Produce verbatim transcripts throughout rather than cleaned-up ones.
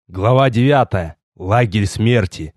Глава девятая. Лагерь смерти.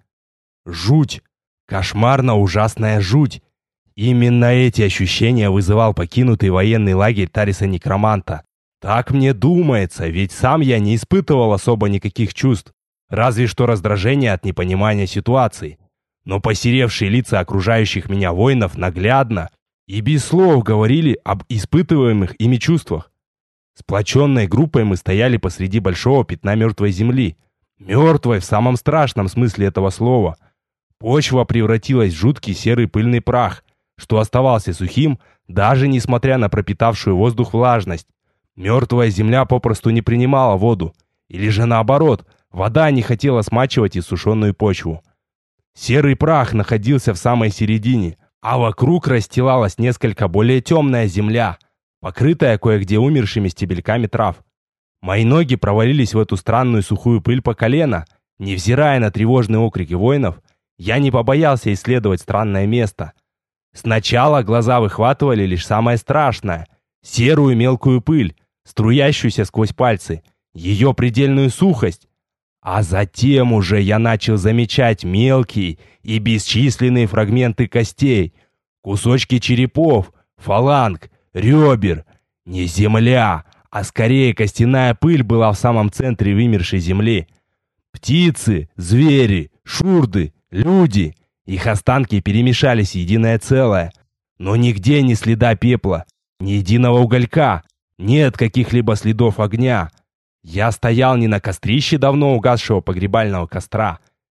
Жуть. Кошмарно ужасная жуть. Именно эти ощущения вызывал покинутый военный лагерь Тариса Некроманта. Так мне думается, ведь сам я не испытывал особо никаких чувств, разве что раздражение от непонимания ситуации. Но посеревшие лица окружающих меня воинов наглядно и без слов говорили об испытываемых ими чувствах. Сплоченной группой мы стояли посреди большого пятна мертвой земли. Мертвой в самом страшном смысле этого слова. Почва превратилась в жуткий серый пыльный прах, что оставался сухим, даже несмотря на пропитавшую воздух влажность. Мертвая земля попросту не принимала воду. Или же наоборот, вода не хотела смачивать иссушенную почву. Серый прах находился в самой середине, а вокруг расстилалась несколько более темная земля, покрытая кое-где умершими стебельками трав. Мои ноги провалились в эту странную сухую пыль по колено. Невзирая на тревожные окрики воинов, я не побоялся исследовать странное место. Сначала глаза выхватывали лишь самое страшное — серую мелкую пыль, струящуюся сквозь пальцы, ее предельную сухость. А затем уже я начал замечать мелкие и бесчисленные фрагменты костей, кусочки черепов, фаланг, ребер. Не земля, а скорее костяная пыль была в самом центре вымершей земли. Птицы, звери, шурды, люди. Их останки перемешались в единое целое. Но нигде ни следа пепла, ни единого уголька, нет каких-либо следов огня. Я стоял не на кострище давно угасшего погребального костра.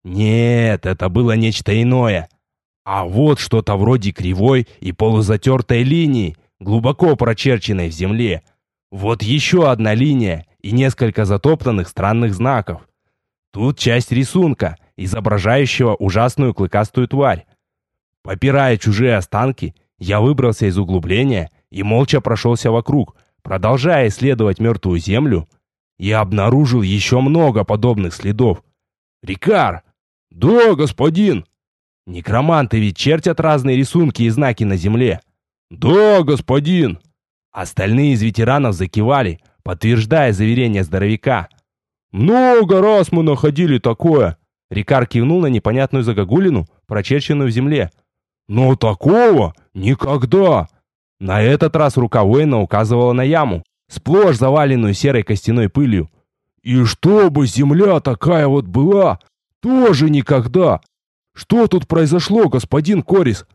Нет, это было нечто иное. А вот что-то вроде кривой и полузатертой линии, глубоко прочерченной в земле. Вот еще одна линия и несколько затоптанных странных знаков. Тут часть рисунка, изображающего ужасную клыкастую тварь. Попирая чужие останки, я выбрался из углубления и молча прошелся вокруг, продолжая исследовать мертвую землю, и обнаружил еще много подобных следов. «Рикар!» «Да, господин!» «Некроманты ведь чертят разные рисунки и знаки на земле». «Да, господин!» Остальные из ветеранов закивали, подтверждая заверение здоровяка. «Много раз мы находили такое!» Рикар кивнул на непонятную загогулину, прочерченную в земле. «Но такого никогда!» На этот раз рука воина указывала на яму, сплошь заваленную серой костяной пылью. «И чтобы земля такая вот была, тоже никогда! Что тут произошло, господин Корис?»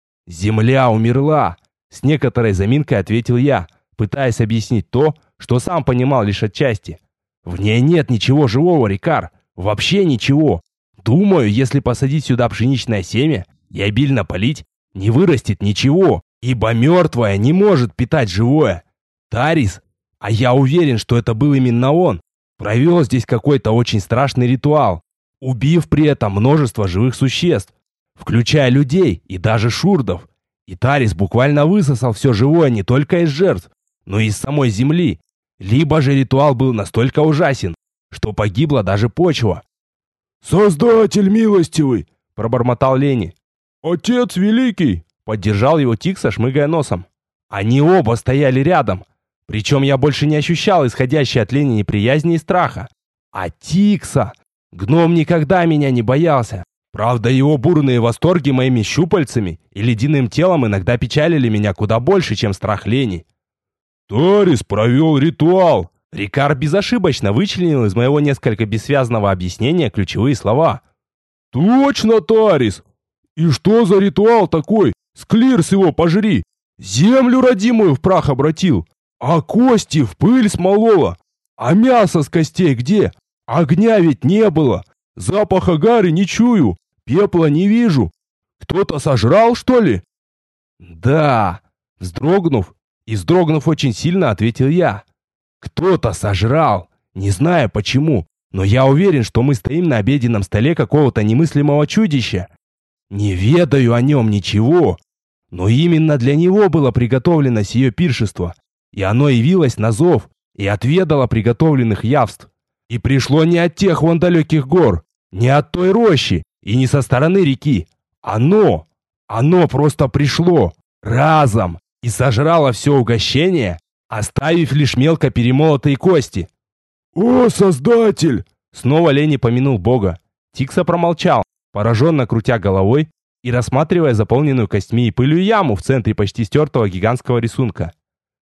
«Земля умерла!» С некоторой заминкой ответил я, пытаясь объяснить то, что сам понимал лишь отчасти. «В ней нет ничего живого, Рикар. Вообще ничего. Думаю, если посадить сюда пшеничное семя и обильно полить, не вырастет ничего, ибо мертвое не может питать живое. Тарис, а я уверен, что это был именно он, провел здесь какой-то очень страшный ритуал, убив при этом множество живых существ, включая людей и даже шурдов. И Тарис буквально высосал все живое не только из жертв, но и из самой земли. Либо же ритуал был настолько ужасен, что погибла даже почва». «Создатель милостивый!» — пробормотал Лени. «Отец великий!» — поддержал его Тикса, шмыгая носом. Они оба стояли рядом. Причем я больше не ощущал исходящей от Лени неприязни и страха. А Тикса! Гном никогда меня не боялся. Правда, его бурные восторги моими щупальцами и ледяным телом иногда печалили меня куда больше, чем страх Лени. «Тарис провел ритуал!» Рикар безошибочно вычленил из моего несколько бессвязного объяснения ключевые слова. «Точно, Тарис! И что за ритуал такой? Склирс его пожри! Землю родимую в прах обратил, а кости в пыль смолола! А мясо с костей где? Огня ведь не было! Запаха гари не чую, пепла не вижу. Кто-то сожрал, что ли?» «Да!» Вздрогнув, и вздрогнув очень сильно, ответил я. «Кто-то сожрал, не знаю почему, но я уверен, что мы стоим на обеденном столе какого-то немыслимого чудища. Не ведаю о нем ничего, но именно для него было приготовлено сие пиршество, и оно явилось на зов и отведало приготовленных явств. И пришло не от тех вон далеких гор, не от той рощи и не со стороны реки. Оно, оно просто пришло разом и сожрало все угощение, оставив лишь мелко перемолотые кости». «О, Создатель!» Снова Лени помянул Бога. Тикса промолчал, пораженно крутя головой и рассматривая заполненную костьми и пылью яму в центре почти стертого гигантского рисунка.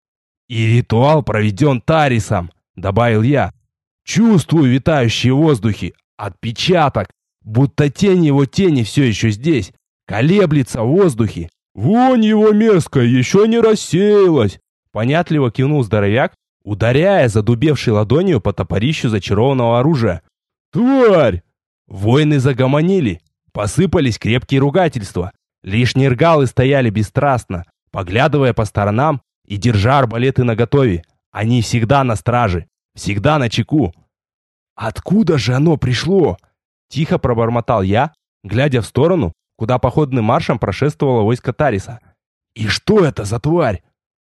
«И ритуал проведен Тарисом», — добавил я. «Чувствую витающие в воздухе отпечаток, будто тень его тени все еще здесь, колеблется в воздухе». «Вонь его мерзкая еще не рассеялась», — понятливо кивнул здоровяк, ударяя задубевшей ладонью по топорищу зачарованного оружия. «Тварь!» Воины загомонили, посыпались крепкие ругательства. Лишь нергалы стояли бесстрастно, поглядывая по сторонам и держа арбалеты наготове. Они всегда на страже, всегда на чеку. «Откуда же оно пришло?» Тихо пробормотал я, глядя в сторону, куда походным маршем прошествовало войско Тариса. «И что это за тварь?»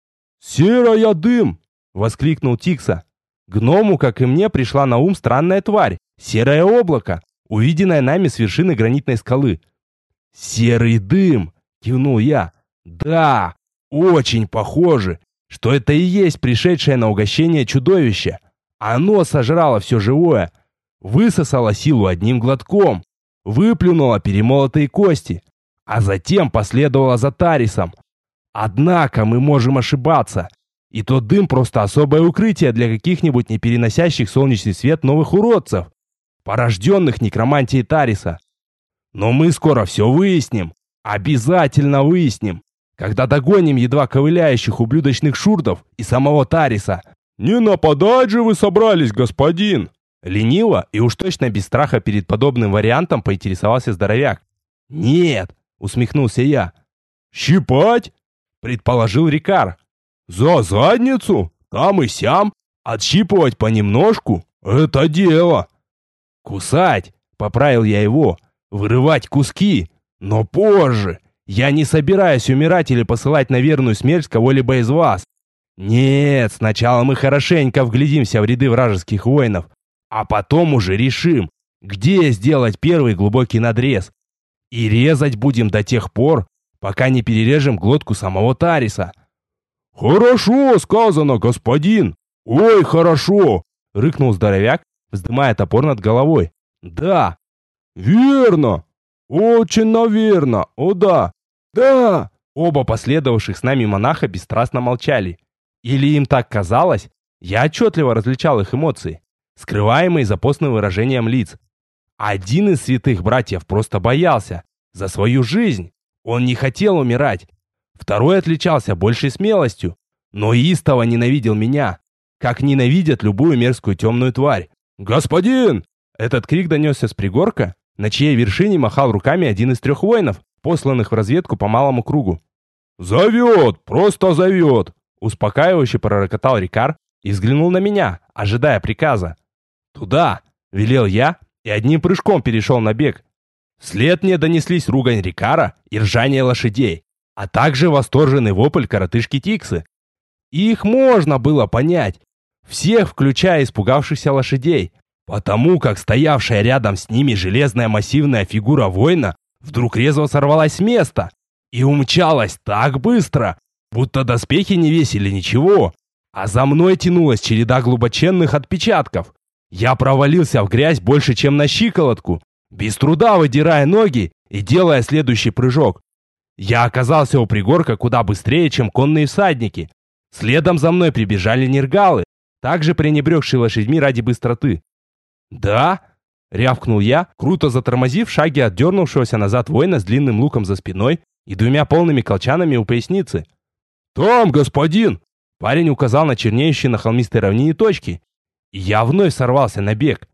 «Серая дым!» — воскликнул Тикса. Гному, как и мне, пришла на ум странная тварь, серое облако, увиденное нами с вершины гранитной скалы. «Серый дым!» — кивнул я. «Да, очень похоже, что это и есть пришедшее на угощение чудовище. Оно сожрало все живое, высосало силу одним глотком, выплюнуло перемолотые кости, а затем последовало за Тарисом. Однако мы можем ошибаться, и тот дым просто особое укрытие для каких-нибудь не переносящих солнечный свет новых уродцев, порожденных некромантией Тариса. Но мы скоро все выясним, обязательно выясним, когда догоним едва ковыляющих ублюдочных шурдов и самого Тариса». «Не нападать же вы собрались, господин!» Лениво и уж точно без страха перед подобным вариантом поинтересовался здоровяк. «Нет!» — усмехнулся я. «Щипать?» — предположил Рикар. «За задницу? Там и сям? Отщипывать понемножку? Это дело!» «Кусать!» — поправил я его. «Вырывать куски! Но позже! Я не собираюсь умирать или посылать на верную смерть кого-либо из вас! Нет, сначала мы хорошенько вглядимся в ряды вражеских воинов, а потом уже решим, где сделать первый глубокий надрез. И резать будем до тех пор, пока не перережем глотку самого Тариса». «Хорошо сказано, господин! Ой, хорошо!» — рыкнул здоровяк, вздымая топор над головой. «Да!» «Верно! Очень наверно! О да! Да!» Оба последовавших с нами монаха бесстрастно молчали. Или им так казалось? Я отчетливо различал их эмоции, скрываемые за постным выражением лиц. Один из святых братьев просто боялся за свою жизнь. Он не хотел умирать. Второй отличался большей смелостью, но истово ненавидел меня, как ненавидят любую мерзкую темную тварь. «Господин!» Этот крик донесся с пригорка, на чьей вершине махал руками один из трех воинов, посланных в разведку по малому кругу. «Зовет! Просто зовет!» Успокаивающе пророкотал Рикар и взглянул на меня, ожидая приказа. «Туда!» — велел я и одним прыжком перешел на бег. Вслед мне донеслись ругань Рикара и ржание лошадей, а также восторженный вопль коротышки Тиксы. И их можно было понять, всех, включая испугавшихся лошадей, потому как стоявшая рядом с ними железная массивная фигура воина вдруг резво сорвалась с места и умчалась так быстро, будто доспехи не весили ничего, а за мной тянулась череда глубоченных отпечатков. Я провалился в грязь больше, чем на щиколотку, без труда выдирая ноги и делая следующий прыжок. Я оказался у пригорка куда быстрее, чем конные всадники. Следом за мной прибежали нергалы, также пренебрегшие лошадьми ради быстроты. «Да?» — рявкнул я, круто затормозив в шаге от дернувшегося назад воина с длинным луком за спиной и двумя полными колчанами у поясницы. «Там, господин!» Парень указал на чернеющие на холмистой равнине точки, и я вновь сорвался на бег.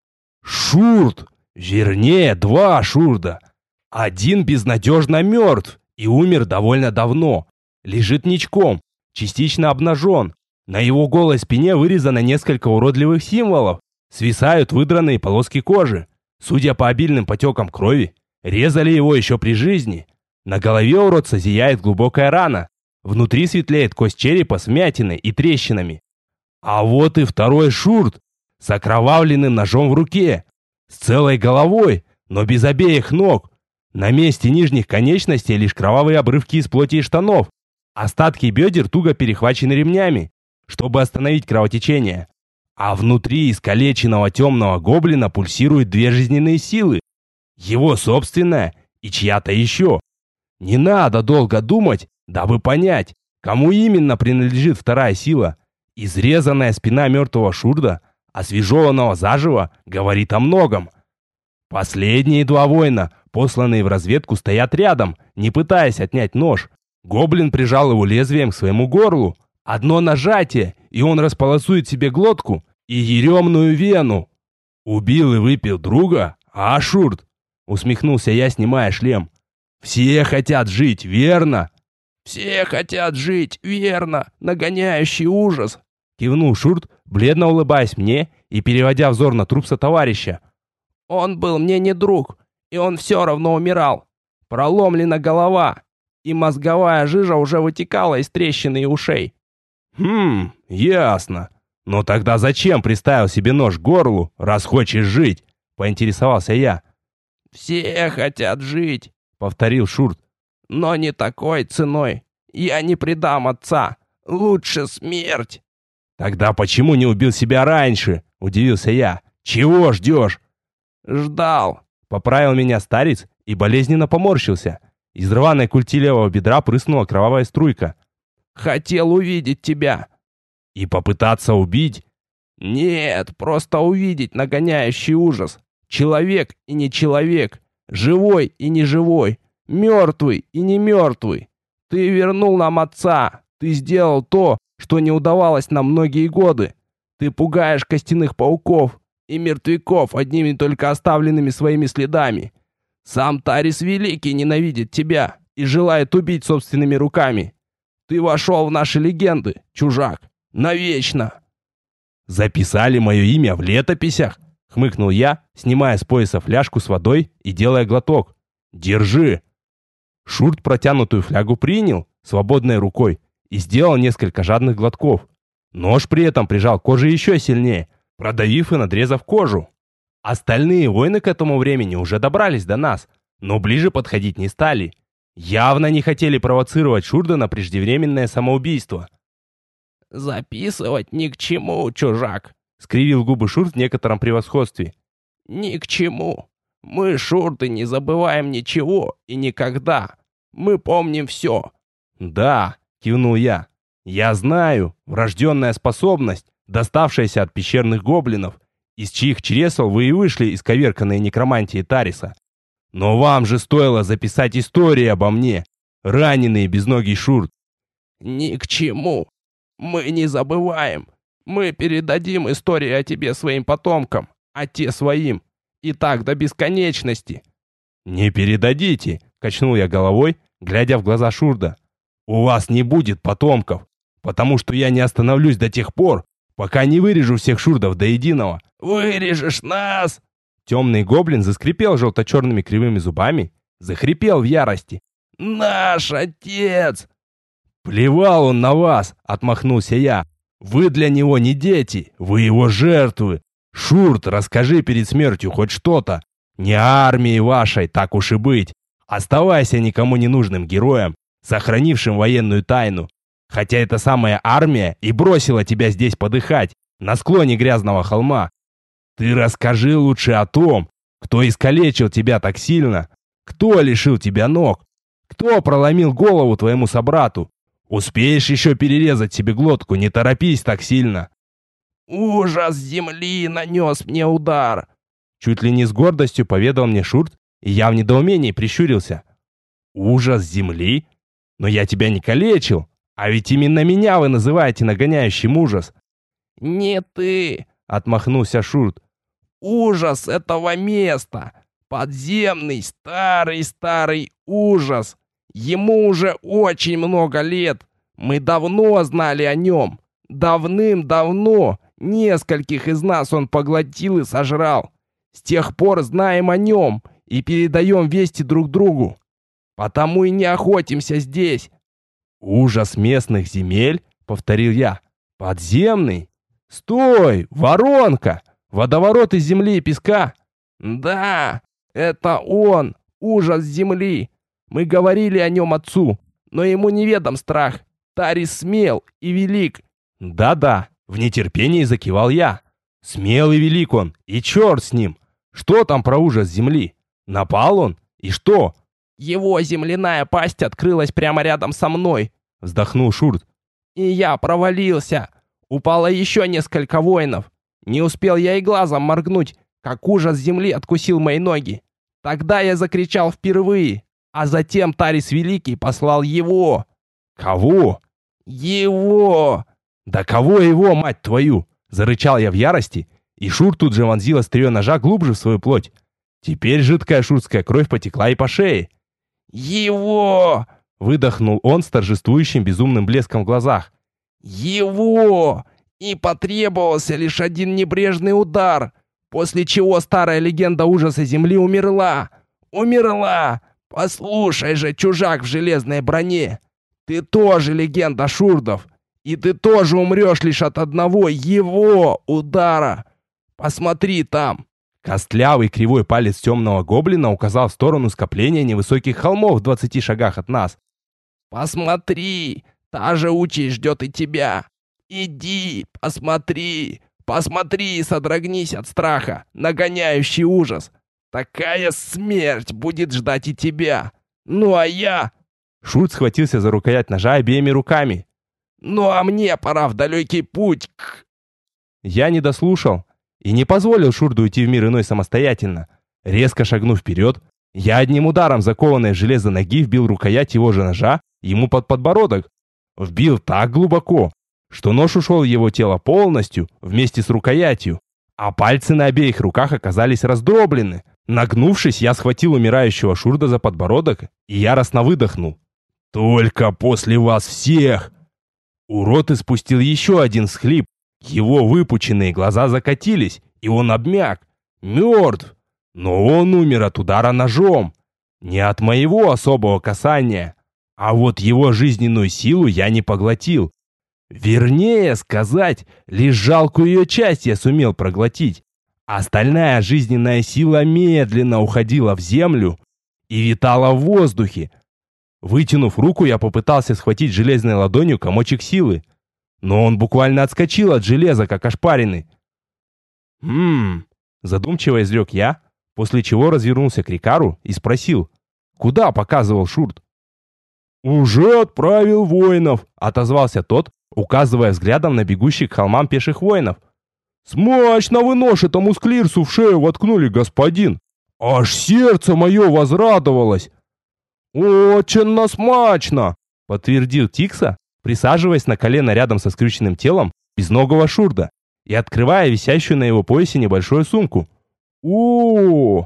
«Шурд! Вернее, два шурда! Один безнадежно мертв и умер довольно давно. Лежит ничком, частично обнажен. На его голой спине вырезано несколько уродливых символов, свисают выдранные полоски кожи. Судя по обильным потекам крови, резали его еще при жизни. На голове уродца зияет глубокая рана. Внутри светлеет кость черепа с вмятиной и трещинами. А вот и второй шурд с окровавленным ножом в руке, с целой головой, но без обеих ног. На месте нижних конечностей лишь кровавые обрывки из плоти и штанов. Остатки бедер туго перехвачены ремнями, чтобы остановить кровотечение. А внутри искалеченного темного гоблина пульсируют две жизненные силы. Его собственная и чья-то еще. Не надо долго думать, дабы понять, кому именно принадлежит вторая сила. Изрезанная спина мертвого Шурда, освежеванного заживо, говорит о многом. Последние два воина, посланные в разведку, стоят рядом, не пытаясь отнять нож. Гоблин прижал его лезвием к своему горлу. Одно нажатие, и он располосует себе глотку и еремную вену. Убил и выпил друга, а Шурд? Усмехнулся я, снимая шлем. Все хотят жить, верно? Все хотят жить, верно, нагоняющий ужас. Кивнул Шурд, бледно улыбаясь мне и переводя взор на труп сотоварища. Он был мне не друг, и он все равно умирал. Проломлена голова, и мозговая жижа уже вытекала из трещины и ушей. Хм, ясно. Но тогда зачем приставил себе нож к горлу, раз хочешь жить? Поинтересовался я. Все хотят жить, повторил Шурд. Но не такой ценой. Я не предам отца. Лучше смерть. Тогда почему не убил себя раньше? Удивился я. Чего ждешь? Ждал. Поправил меня старец и болезненно поморщился. Из рваной культи левого бедра прыснула кровавая струйка. Хотел увидеть тебя. И попытаться убить? Нет, просто увидеть нагоняющий ужас. Человек и не человек. Живой и не живой. Мертвый и не мертвый. Ты вернул нам отца. Ты сделал то, что не удавалось нам многие годы. Ты пугаешь костяных пауков и мертвяков одними только оставленными своими следами. Сам Тарис Великий ненавидит тебя и желает убить собственными руками. Ты вошел в наши легенды, чужак, навечно. Записали мое имя в летописях, хмыкнул я, снимая с пояса фляжку с водой и делая глоток. Держи. Шурд протянутую флягу принял свободной рукой и сделал несколько жадных глотков. Нож при этом прижал к коже еще сильнее, продавив и надрезав кожу. Остальные воины к этому времени уже добрались до нас, но ближе подходить не стали. Явно не хотели провоцировать Шурда на преждевременное самоубийство. «Записывать ни к чему, чужак», — скривил губы Шурд в некотором превосходстве. «Ни к чему. Мы, Шурды, не забываем ничего и никогда. Мы помним все». «Да», — кивнул я. «Я знаю, врожденная способность, доставшаяся от пещерных гоблинов, из чьих чресел вы и вышли исковерканные некромантии Тариса. Но вам же стоило записать историю обо мне, раненый безногий Шурд». «Ни к чему. Мы не забываем. Мы передадим историю о тебе своим потомкам, а те своим. И так до бесконечности». «Не передадите», — качнул я головой, глядя в глаза Шурда. «У вас не будет потомков, потому что я не остановлюсь до тех пор, пока не вырежу всех Шурдов до единого». «Вырежешь нас!» Темный гоблин заскрипел желто-черными кривыми зубами, захрипел в ярости. «Наш отец!» «Плевал он на вас!» — отмахнулся я. «Вы для него не дети, вы его жертвы. Шурд, расскажи перед смертью хоть что-то. Не армии вашей, так уж и быть. Оставайся никому не нужным героем, сохранившим военную тайну. Хотя эта самая армия и бросила тебя здесь подыхать, на склоне грязного холма. Ты расскажи лучше о том, кто искалечил тебя так сильно, кто лишил тебя ног, кто проломил голову твоему собрату. Успеешь еще перерезать себе глотку, не торопись так сильно». «Ужас земли нанес мне удар», — чуть ли не с гордостью поведал мне Шурд, и я в недоумении прищурился. «Ужас земли? Но я тебя не калечил, а ведь именно меня вы называете нагоняющим ужас». «Не ты», — отмахнулся Шурд. «Ужас этого места. Подземный, старый-старый ужас. Ему уже очень много лет. Мы давно знали о нем. Давным-давно нескольких из нас он поглотил и сожрал. С тех пор знаем о нем и передаем вести друг другу. Потому и не охотимся здесь». «Ужас местных земель?» — повторил я. «Подземный? Стой, воронка! Водоворот из земли и песка?» «Да, это он, ужас земли. Мы говорили о нем отцу, но ему неведом страх. Тарис смел и велик». «Да-да», — в нетерпении закивал я. Смелый велик он, и черт с ним. Что там про ужас земли? Напал он? И что? Его земляная пасть открылась прямо рядом со мной, вздохнул Шурт. И я провалился. Упало еще несколько воинов. Не успел я и глазом моргнуть, как ужас земли откусил мои ноги. Тогда я закричал впервые, а затем Тарис Великий послал его. Кого? Его! Да кого его, мать твою? Зарычал я в ярости, и Шурт тут же вонзил острие ножа глубже в свою плоть. Теперь жидкая шуртская кровь потекла и по шее. Его! Выдохнул он с торжествующим безумным блеском в глазах. Его! И потребовался лишь один небрежный удар, после чего старая легенда ужаса земли умерла. Умерла! Послушай же, чужак в железной броне, ты тоже легенда шурдов, и ты тоже умрешь лишь от одного его удара. Посмотри там. Костлявый кривой палец темного гоблина указал в сторону скопления невысоких холмов в двадцати шагах от нас. Посмотри, та же участь ждет и тебя. Иди, посмотри, посмотри и содрогнись от страха, нагоняющий ужас. Такая смерть будет ждать и тебя. Ну а я... Шурт схватился за рукоять ножа обеими руками. Ну а мне пора в далекий путь. Я не дослушал и не позволил Шурду уйти в мир иной самостоятельно. Резко шагнув вперед, я одним ударом закованной в железо ноги вбил рукоять его же ножа ему под подбородок. Вбил так глубоко, что нож ушел в его тело полностью вместе с рукоятью, а пальцы на обеих руках оказались раздроблены. Нагнувшись, я схватил умирающего Шурда за подбородок и яростно выдохнул. «Только после вас всех!» Урод испустил еще один всхлип. Его выпученные глаза закатились, и он обмяк. Мертв. Но он умер от удара ножом. Не от моего особого касания. А вот его жизненную силу я не поглотил. Вернее сказать, лишь жалкую ее часть я сумел проглотить. Остальная жизненная сила медленно уходила в землю и витала в воздухе. Вытянув руку, я попытался схватить железной ладонью комочек силы. Но он буквально отскочил от железа, как ошпаренный. «Хм...» — задумчиво изрек я, после чего развернулся к Рикару и спросил, куда показывал Шурт. «Уже отправил воинов», — отозвался тот, указывая взглядом на бегущих к холмам пеших воинов. «Смачно вы нож этому склирсу в шею воткнули, господин! Аж сердце мое возрадовалось!» «Очень смачно!» — подтвердил Тикса, присаживаясь на колено рядом со скрюченным телом безногого Шурда и открывая висящую на его поясе небольшую сумку. «О,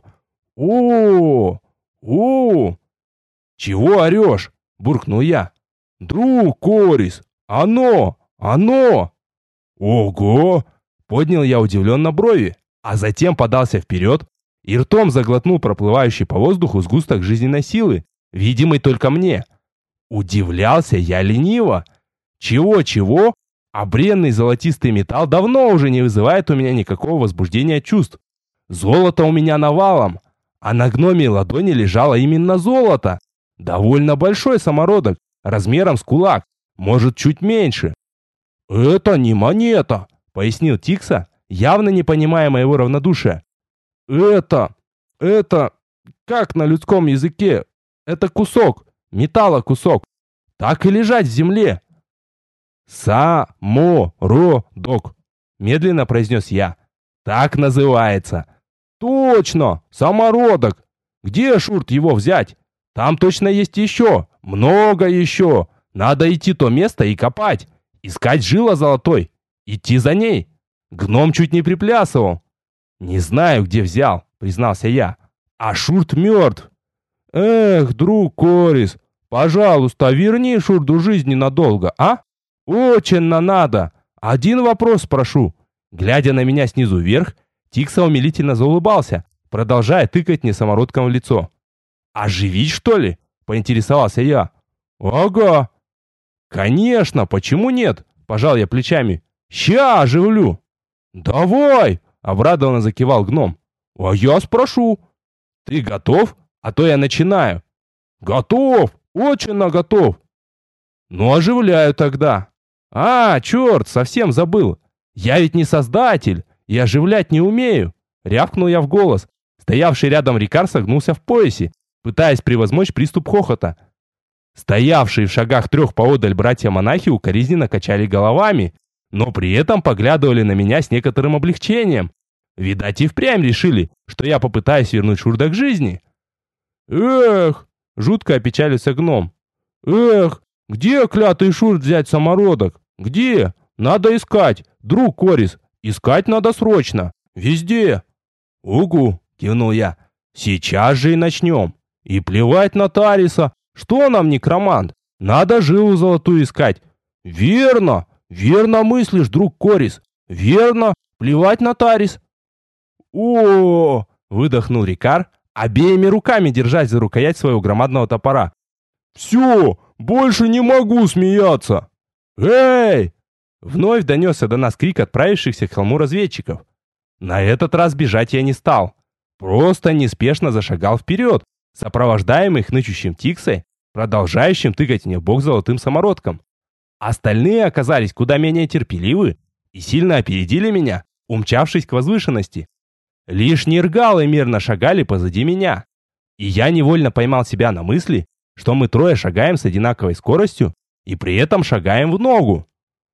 о, о! Чего орешь?» — буркнул я. «Друг Корис, оно, оно!» «Ого!» — поднял я удивленно брови, а затем подался вперед и ртом заглотнул проплывающий по воздуху сгусток жизненной силы, видимый только мне. Удивлялся я лениво. Чего-чего, а бренный золотистый металл давно уже не вызывает у меня никакого возбуждения чувств. Золото у меня навалом, а на гномьей ладони лежало именно золото. Довольно большой самородок, размером с кулак, может чуть меньше. «Это не монета», — пояснил Тикса, явно не понимая моего равнодушия. «Это, это, как на людском языке, это кусок, металла кусок, так и лежать в земле». «Самородок», — медленно произнес я. «Так называется». «Точно, самородок. Где, Шурт, его взять? Там точно есть еще, много еще. Надо идти то место и копать, искать жила золотой, идти за ней». Гном чуть не приплясывал. «Не знаю, где взял», — признался я. «А Шурт мертв». «Эх, друг Корис, пожалуйста, верни Шурду жизнь ненадолго, а? Очень надо. Один вопрос спрошу». Глядя на меня снизу вверх, Тикса умилительно заулыбался, продолжая тыкать мне самородком в лицо. «Оживить, что ли?» — поинтересовался я. «Ага». «Конечно, почему нет?» — пожал я плечами. «Ща оживлю». «Давай!» — обрадованно закивал гном. «А я спрошу». «Ты готов? А то я начинаю». «Готов! Очень готов!» «Ну, оживляю тогда». «А, черт, совсем забыл. Я ведь не создатель, и оживлять не умею!» Рявкнул я в голос. Стоявший рядом Рикар согнулся в поясе, пытаясь превозмочь приступ хохота. Стоявшие в шагах трех поодаль братья-монахи укоризненно качали головами, но при этом поглядывали на меня с некоторым облегчением. Видать, и впрямь решили, что я попытаюсь вернуть Шурда к жизни. «Эх!» — жутко опечалился гном. «Эх! Где клятый Шурд взять самородок? Где? Надо искать, друг Корис, искать надо срочно, везде!» «Угу!» — кивнул я. «Сейчас же и начнем. И плевать на Тариса, что нам некромант? Надо жилу золотую искать!» «Верно! Верно мыслишь, друг Корис! Верно! Плевать на Тарис!» «О!» — выдохнул Рикар, обеими руками держась за рукоять своего громадного топора. «Все! Больше не могу смеяться!» «Эй!» Вновь донесся до нас крик отправившихся к холму разведчиков. На этот раз бежать я не стал. Просто неспешно зашагал вперед, сопровождаемый хнычущим Тиксой, продолжающим тыкать мне в бок золотым самородком. Остальные оказались куда менее терпеливы и сильно опередили меня, умчавшись к возвышенности. Лишь нергалы мирно шагали позади меня. И я невольно поймал себя на мысли, что мы трое шагаем с одинаковой скоростью и при этом шагаем в ногу.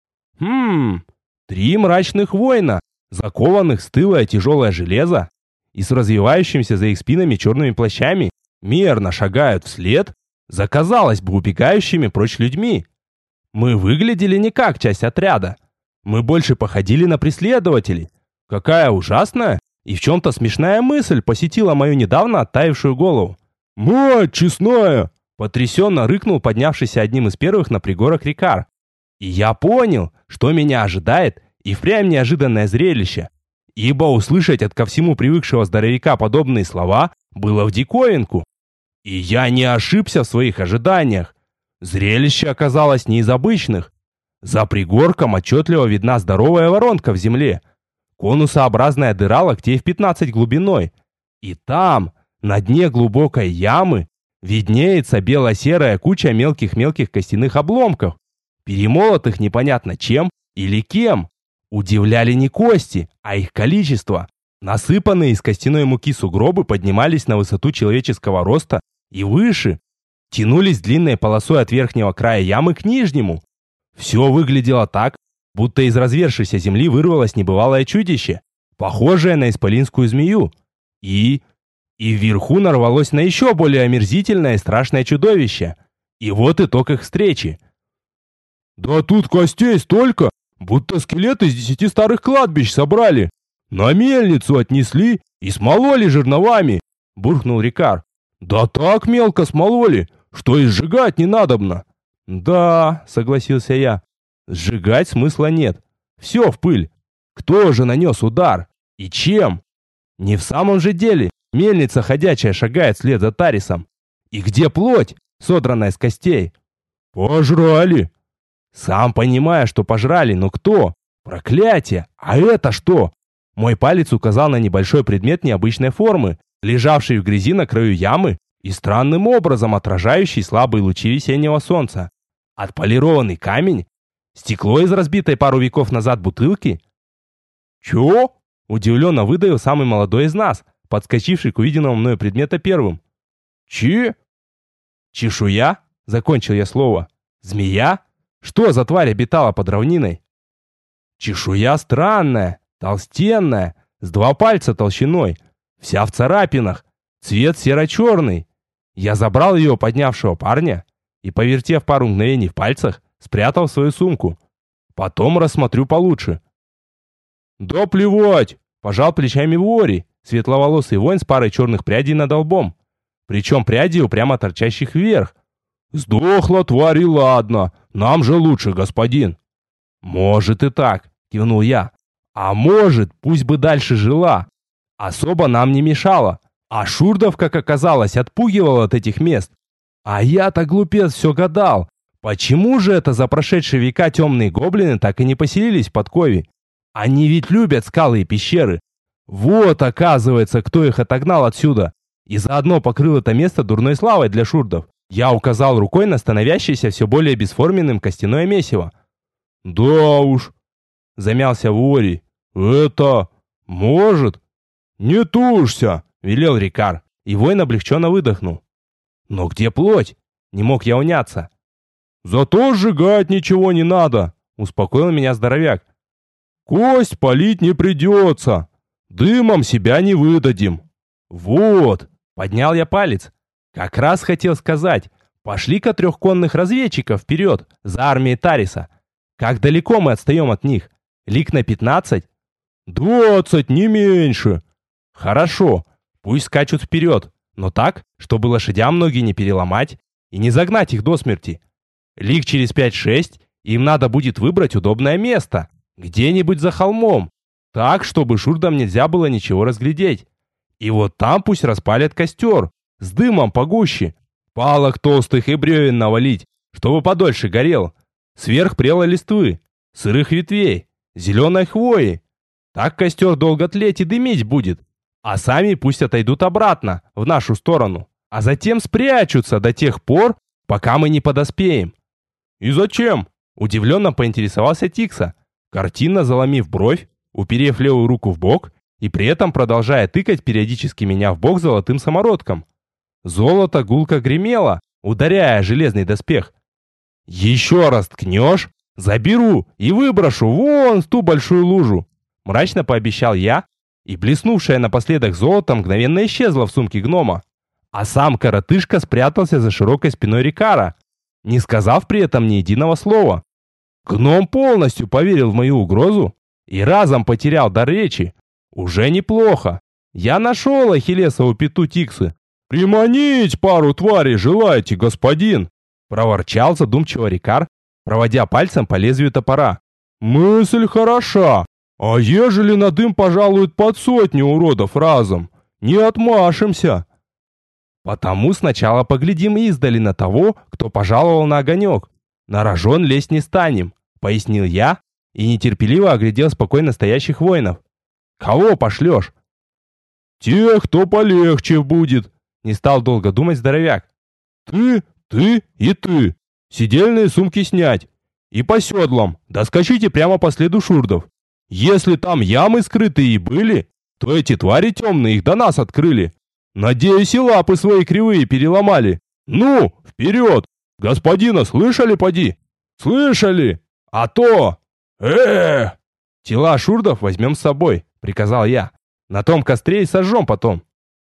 Хм, три мрачных воина, закованных в стылое тяжелое железо и с развивающимися за их спинами черными плащами, мерно шагают вслед за, казалось бы, убегающими прочь людьми. Мы выглядели не как часть отряда. Мы больше походили на преследователей. Какая ужасная и в чем-то смешная мысль посетила мою недавно оттаившую голову. «Мать честная!» — потрясенно рыкнул поднявшийся одним из первых на пригорок Рикар. И я понял, что меня ожидает и впрямь неожиданное зрелище, ибо услышать от ко всему привыкшего здоровяка подобные слова было в диковинку. И я не ошибся в своих ожиданиях. Зрелище оказалось не из обычных. За пригорком отчетливо видна здоровая воронка в земле, конусообразная дыра локтей в пятнадцать глубиной. И там, на дне глубокой ямы, виднеется бело-серая куча мелких-мелких костяных обломков, перемолотых непонятно чем или кем. Удивляли не кости, а их количество. Насыпанные из костяной муки сугробы поднимались на высоту человеческого роста и выше, тянулись длинной полосой от верхнего края ямы к нижнему. Все выглядело так, будто из развершейся земли вырвалось небывалое чудище, похожее на исполинскую змею. И... и вверху нарвалось на еще более омерзительное и страшное чудовище. И вот итог их встречи. «Да тут костей столько, будто скелеты из десяти старых кладбищ собрали. На мельницу отнесли и смололи жерновами», — буркнул Рикар. «Да так мелко смололи, что и сжигать не надобно». «Да», — согласился я, — «сжигать смысла нет. Все в пыль. Кто же нанес удар? И чем? Не в самом же деле мельница ходячая шагает вслед за Тарисом. И где плоть, содранная с костей?» «Пожрали». «Сам понимаю, что пожрали, но кто? Проклятие! А это что?» Мой палец указал на небольшой предмет необычной формы, лежавший в грязи на краю ямы и странным образом отражающий слабые лучи весеннего солнца. Отполированный камень? Стекло из разбитой пару веков назад бутылки? «Чё?» — удивленно выдавил самый молодой из нас, подскочивший к увиденному мною предмета первым. «Чи?» «Чешуя?» — закончил я слово. «Змея? Что за тварь обитала под равниной?» «Чешуя странная, толстенная, с два пальца толщиной, вся в царапинах, цвет серо-черный. Я забрал ее поднявшего парня и, повертев пару мгновений в пальцах, спрятал в свою сумку. Потом рассмотрю получше». «Да плевать!» — пожал плечами Вори, светловолосый воин с парой черных прядей над лбом, причем пряди упрямо торчащих вверх. «Сдохла тварь, и ладно, нам же лучше, господин». «Может и так», — кивнул я. «А может, пусть бы дальше жила. Особо нам не мешало. А шурдов, как оказалось, отпугивал от этих мест. А я-то, глупец, все гадал. Почему же это за прошедшие века темные гоблины так и не поселились в подкове? Они ведь любят скалы и пещеры. Вот, оказывается, кто их отогнал отсюда. И заодно покрыл это место дурной славой для шурдов». Я указал рукой на становящееся все более бесформенным костяное месиво. «Да уж», — замялся Вори, — «это... Может. Не тушься, велел Рикар, и воин облегченно выдохнул. Но где плоть? Не мог я уняться. Зато сжигать ничего не надо, успокоил меня здоровяк. Кость палить не придется. Дымом себя не выдадим. Вот, поднял я палец. Как раз хотел сказать, пошли-ка трехконных разведчиков вперед, за армией Тариса. Как далеко мы отстаем от них? Лик на пятнадцать? Двадцать, не меньше. Хорошо, пусть скачут вперед, но так, чтобы лошадям ноги не переломать и не загнать их до смерти. Лик через пять-шесть, им надо будет выбрать удобное место, где-нибудь за холмом, так, чтобы шурдам нельзя было ничего разглядеть. И вот там пусть распалят костер, с дымом погуще, палок толстых и бревен навалить, чтобы подольше горел, сверх прелой листвы, сырых ветвей, зеленой хвои. Так костер долго тлеть и дымить будет, а сами пусть отойдут обратно, в нашу сторону, а затем спрячутся до тех пор, пока мы не подоспеем. И зачем? Удивленно поинтересовался Тикса, картинно заломив бровь, уперев левую руку в бок и при этом продолжая тыкать периодически меня в бок золотым самородком. Золото гулко гремело, ударяя железный доспех. «Еще раз ткнешь, заберу и выброшу вон в ту большую лужу», мрачно пообещал я, и блеснувшее напоследок золото мгновенно исчезло в сумке гнома, а сам коротышка спрятался за широкой спиной Рикара, не сказав при этом ни единого слова. Гном полностью поверил в мою угрозу и разом потерял дар речи. Уже неплохо. Я нашел ахиллесову пяту Тиксы. «Приманить пару тварей желаете, господин?» проворчал задумчиво Рикар, проводя пальцем по лезвию топора. «Мысль хороша. А ежели на дым пожалуют под сотню уродов разом? Не отмашемся». «Потому сначала поглядим издали на того, кто пожаловал на огонек. На рожон лезть не станем», — пояснил я и нетерпеливо оглядел спокойно стоящих воинов. «Кого пошлешь?» «Тех, кто полегче будет», — не стал долго думать здоровяк. «Ты, ты и ты. Седельные сумки снять. И по седлам доскочите прямо по следу шурдов. Если там ямы скрытые и были, то эти твари темные их до нас открыли. Надеюсь, и лапы свои кривые переломали. Ну, вперед! Господина слышали, поди? Слышали? А то... э Тела шурдов возьмем с собой», — приказал я. «На том костре и сожжем потом».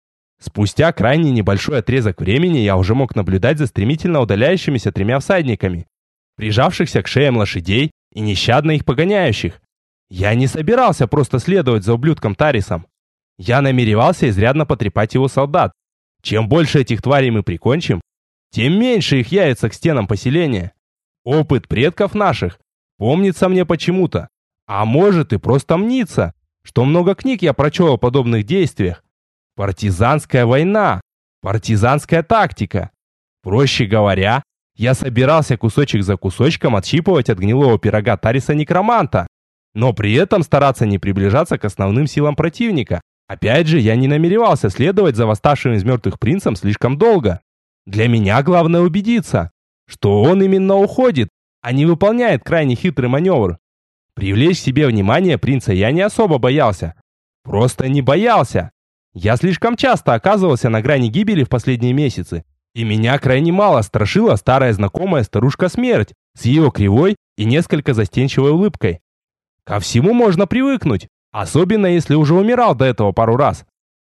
Спустя крайне небольшой отрезок времени я уже мог наблюдать за стремительно удаляющимися тремя всадниками, прижавшихся к шеям лошадей и нещадно их погоняющих. Я не собирался просто следовать за ублюдком Тарисом. Я намеревался изрядно потрепать его солдат. Чем больше этих тварей мы прикончим, тем меньше их явится к стенам поселения. Опыт предков наших помнится мне почему-то, а может и просто мнится, что много книг я прочел о подобных действиях. Партизанская война, партизанская тактика. Проще говоря, я собирался кусочек за кусочком отщипывать от гнилого пирога Тариса-некроманта, но при этом стараться не приближаться к основным силам противника. Опять же, я не намеревался следовать за восставшим из мертвых принцем слишком долго. Для меня главное убедиться, что он именно уходит, а не выполняет крайне хитрый маневр. Привлечь к себе внимание принца я не особо боялся. Просто не боялся. Я слишком часто оказывался на грани гибели в последние месяцы, и меня крайне мало страшила старая знакомая старушка-смерть с ее кривой и несколько застенчивой улыбкой. Ко всему можно привыкнуть, особенно если уже умирал до этого пару раз.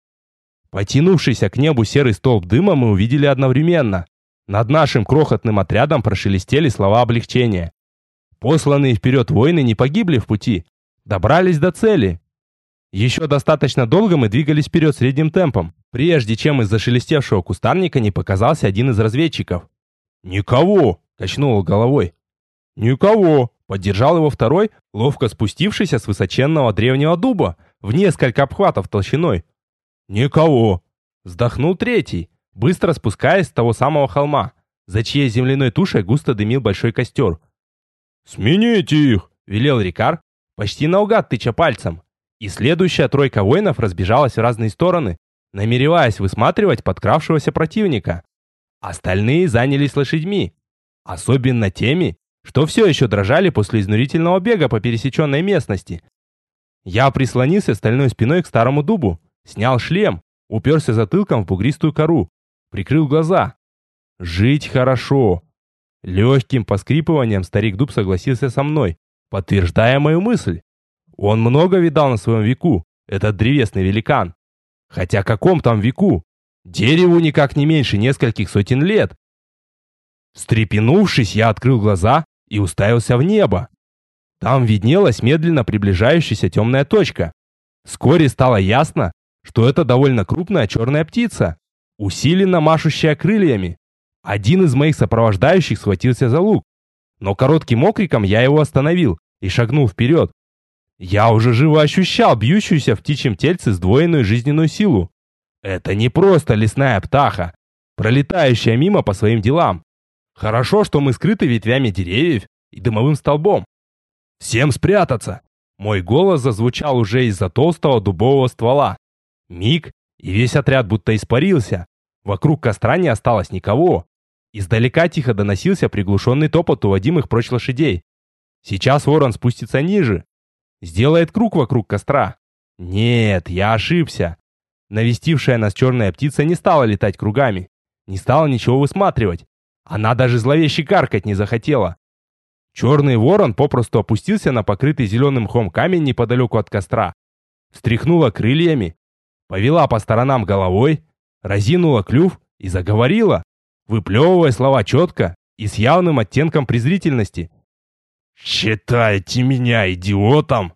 Потянувшийся к небу серый столб дыма мы увидели одновременно. Над нашим крохотным отрядом прошелестели слова облегчения. Посланные вперед воины не погибли в пути, добрались до цели. Еще достаточно долго мы двигались вперед средним темпом, прежде чем из зашелестевшего кустарника не показался один из разведчиков. «Никого!» — качнул головой. «Никого!» — поддержал его второй, ловко спустившийся с высоченного древнего дуба в несколько обхватов толщиной. «Никого!» — вздохнул третий, быстро спускаясь с того самого холма, за чьей земляной тушей густо дымил большой костер. «Смените их!» — велел Рикар, почти наугад тыча пальцем. И следующая тройка воинов разбежалась в разные стороны, намереваясь высматривать подкравшегося противника. Остальные занялись лошадьми, особенно теми, что все еще дрожали после изнурительного бега по пересеченной местности. Я прислонился стальной спиной к старому дубу, снял шлем, уперся затылком в бугристую кору, прикрыл глаза. Жить хорошо. Легким поскрипыванием старик дуб согласился со мной, подтверждая мою мысль. Он много видал на своем веку, этот древесный великан. Хотя каком там веку? Дереву никак не меньше нескольких сотен лет. Встрепенувшись, я открыл глаза и уставился в небо. Там виднелась медленно приближающаяся темная точка. Вскоре стало ясно, что это довольно крупная черная птица, усиленно машущая крыльями. Один из моих сопровождающих схватился за лук, но коротким окриком я его остановил и шагнул вперед. Я уже живо ощущал бьющуюся в птичьем тельце сдвоенную жизненную силу. Это не просто лесная птаха, пролетающая мимо по своим делам. Хорошо, что мы скрыты ветвями деревьев и дымовым столбом. «Всем спрятаться!» Мой голос зазвучал уже из-за толстого дубового ствола. Миг, и весь отряд будто испарился. Вокруг костра не осталось никого. Издалека тихо доносился приглушенный топот уводимых прочь лошадей. Сейчас ворон спустится ниже. Сделает круг вокруг костра. Нет, я ошибся. Навестившая нас черная птица не стала летать кругами. Не стала ничего высматривать. Она даже зловеще каркать не захотела. Черный ворон попросту опустился на покрытый зеленым мхом камень неподалеку от костра. Встряхнула крыльями, повела по сторонам головой, разинула клюв и заговорила, выплевывая слова четко и с явным оттенком презрительности. «Считаете меня идиотом?»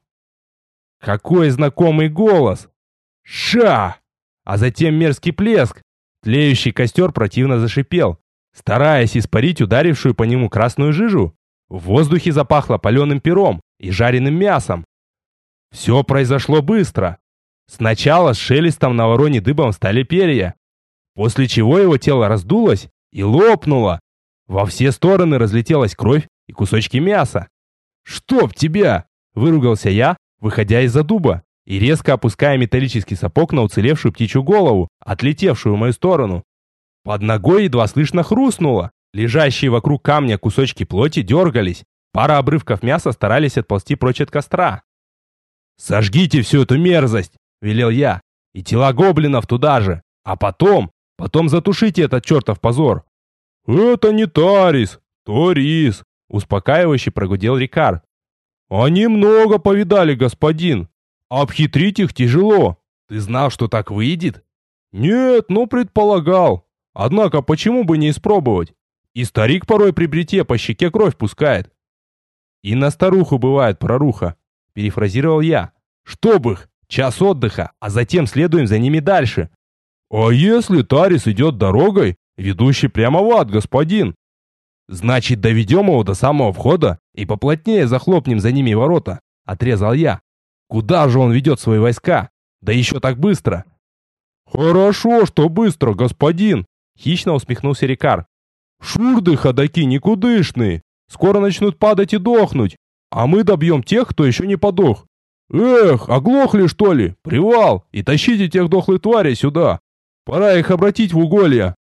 Какой знакомый голос! «Ша!» А затем мерзкий плеск. Тлеющий костер противно зашипел, стараясь испарить ударившую по нему красную жижу. В воздухе запахло паленым пером и жареным мясом. Все произошло быстро. Сначала с шелестом на вороне дыбом стали перья, после чего его тело раздулось и лопнуло. Во все стороны разлетелась кровь и кусочки мяса. «Чтоб тебя!» – выругался я, выходя из-за дуба и резко опуская металлический сапог на уцелевшую птичью голову, отлетевшую в мою сторону. Под ногой едва слышно хрустнуло. Лежащие вокруг камня кусочки плоти дергались. Пара обрывков мяса старались отползти прочь от костра. «Сожгите всю эту мерзость!» – велел я. «И тела гоблинов туда же. А потом, потом затушите этот чертов позор!» «Это не Тарис, Торис!» – успокаивающе прогудел Рикар. «Они много повидали, господин. Обхитрить их тяжело. Ты знал, что так выйдет?» «Нет, но предполагал. Однако почему бы не испробовать? И старик порой при бритье по щеке кровь пускает». «И на старуху бывает проруха», – перефразировал я. «Чтоб их, час отдыха, а затем следуем за ними дальше». «А если Тарис идет дорогой, ведущей прямо в ад, господин?» «Значит, доведем его до самого входа и поплотнее захлопнем за ними ворота», – отрезал я. «Куда же он ведет свои войска? Да еще так быстро!» «Хорошо, что быстро, господин!» – хищно усмехнулся Рикар. «Шурды ходаки никудышные, скоро начнут падать и дохнуть, а мы добьем тех, кто еще не подох. Эх, оглохли что ли? Привал, и тащите тех дохлых тварей сюда. Пора их обратить в уголья.